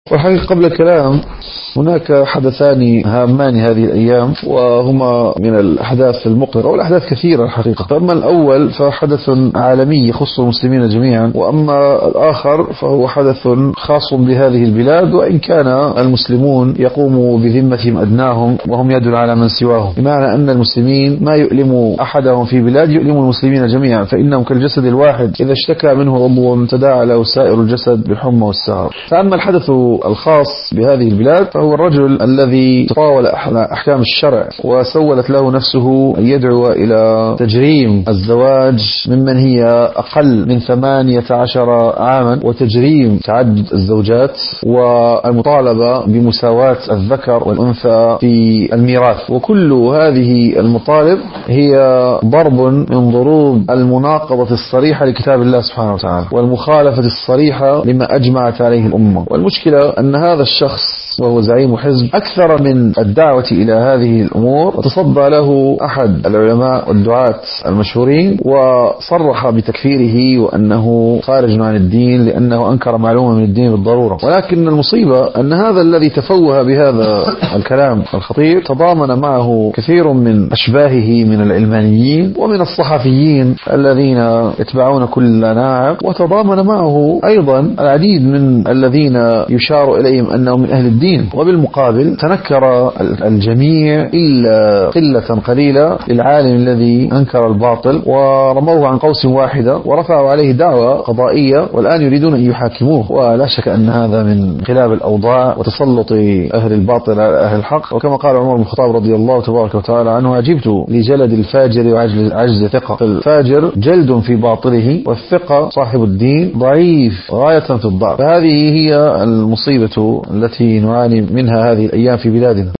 والحقيقة قبل الكلام هناك حدثان هامان هذه الأيام، وهما من الأحداث المقلقة، والأحداث كثيرة الحقيقة. فأما الأول فحدث عالمي يخص المسلمين جميعا، وأما الآخر فهو حدث خاص بهذه البلاد، وإن كان المسلمون يقوموا بذمتهم أدناهم وهم يدل على من سواهم، بمعنى أن المسلمين ما يؤلم أحدهم في بلاد يؤلم المسلمين جميعا، فإنهم كالجسد الواحد إذا اشتكى منه عضو تداعى له سائر الجسد بالحمى والسهر. فأما الحدث الخاص بهذه البلاد فهو الرجل الذي تطاول أحكام الشرع وسولت له نفسه أن يدعو إلى تجريم الزواج ممن هي أقل من 18 عاما، وتجريم تعدد الزوجات، والمطالبة بمساواة الذكر والأنثى في الميراث. وكل هذه المطالب هي ضرب من ضروب المناقضة الصريحة لكتاب الله سبحانه وتعالى، والمخالفة الصريحة لما أجمعت عليه الأمة. والمشكلة أن هذا الشخص وهو زعيم حزب أكثر من الدعوة إلى هذه الأمور، وتصدى له أحد العلماء والدعاة المشهورين وصرح بتكفيره وأنه خارج عن الدين لأنه أنكر معلومة من الدين بالضرورة. ولكن المصيبة أن هذا الذي تفوه بهذا الكلام الخطير تضامن معه كثير من أشباهه من العلمانيين ومن الصحفيين الذين يتبعون كل ناعق، وتضامن معه أيضا العديد من الذين يشار إليهم أنهم من أهل الدين. وبالمقابل تنكر الجميع إلا قلة قليلة للعالم الذي أنكر الباطل، ورموه عن قوس واحدة ورفعوا عليه دعوة قضائية، والآن يريدون أن يحاكموه. ولا شك أن هذا من انقلاب الأوضاع وتسلط أهل الباطل على أهل الحق. وكما قال عمر بن الخطاب رضي الله تبارك وتعالى عنه: عجبت لجلد الفاجر وعجز ثقة. الفاجر جلد في باطله، والثقة صاحب الدين ضعيف غاية في الضعف. فهذه هي المصيبة التي نعاني منها هذه الأيام في بلادنا.